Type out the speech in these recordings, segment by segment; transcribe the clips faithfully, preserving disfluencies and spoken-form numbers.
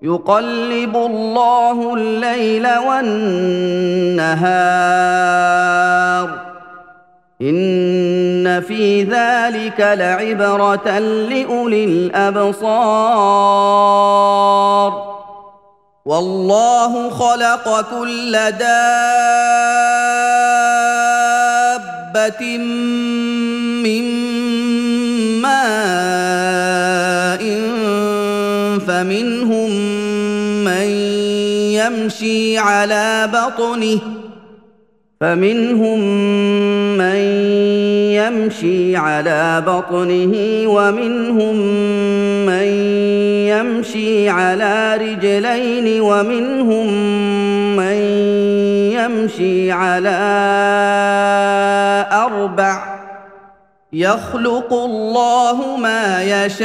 يقلب الله الليل والنهار إن في ذلك لعبرة لأولي الأبصار والله خلق كل دابة من ماء فمنهم من يمشي على بطنه فمنهم من يمشي على بطنه ومنهم من يمشي على رجلين ومنهم من يمشي على أربع يخلق الله ما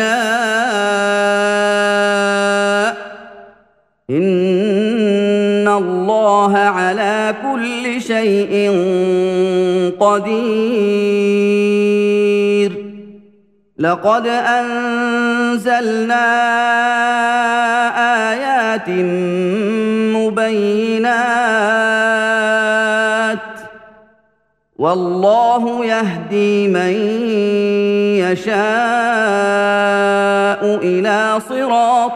يشاء إن الله على كل شيء قدير لقد أنزلنا آيات مبينات والله يهدي من يشاء إلى صراط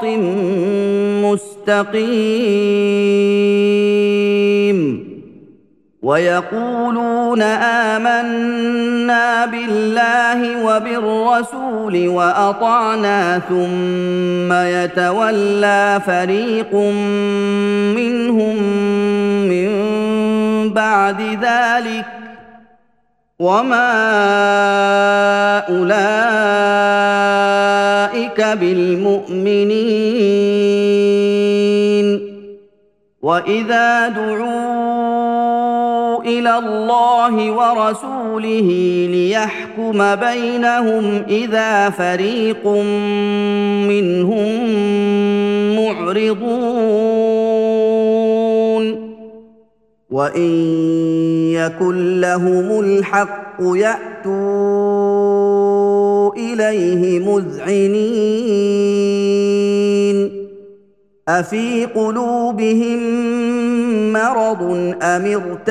مستقيم ويقولون آمنا بالله وبالرسول وأطعنا ثم يتولى فريق منهم من بعد ذلك وما أولئك بالمؤمنين وإذا دعوا إلى الله ورسوله ليحكم بينهم إذا فريق منهم معرضون وإن يكن لهم الحق يأتوا إليه مذعنين أفي قلوبهم مرض أم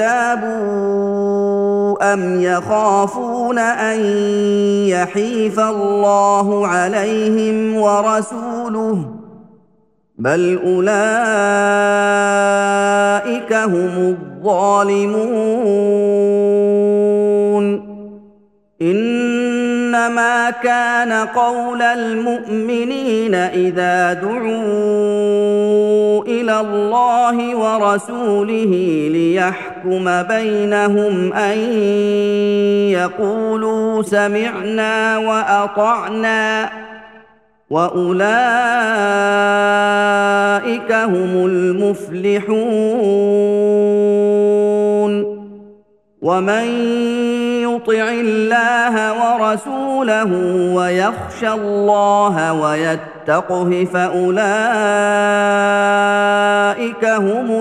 ارتابوا أم يخافون أن يحيف الله عليهم ورسوله بل أولئك هم الظالمون إنما كان قول المؤمنين إذا دعوا إلى الله ورسوله ليحكم بينهم أن يقولوا سمعنا وأطعنا وأولئك هم المفلحون ومن يطع الله ورسوله ويخشى الله ويتقه فأولئك هم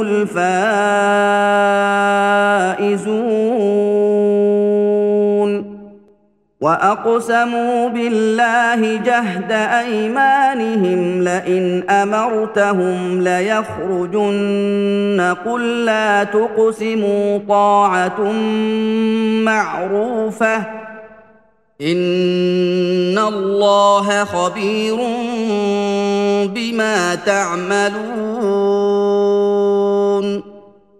الفائزون وأقسموا بالله جهد أيمانهم لئن أمرتهم ليخرجن قل لا تقسموا طاعة معروفة إن الله خبير بما تعملون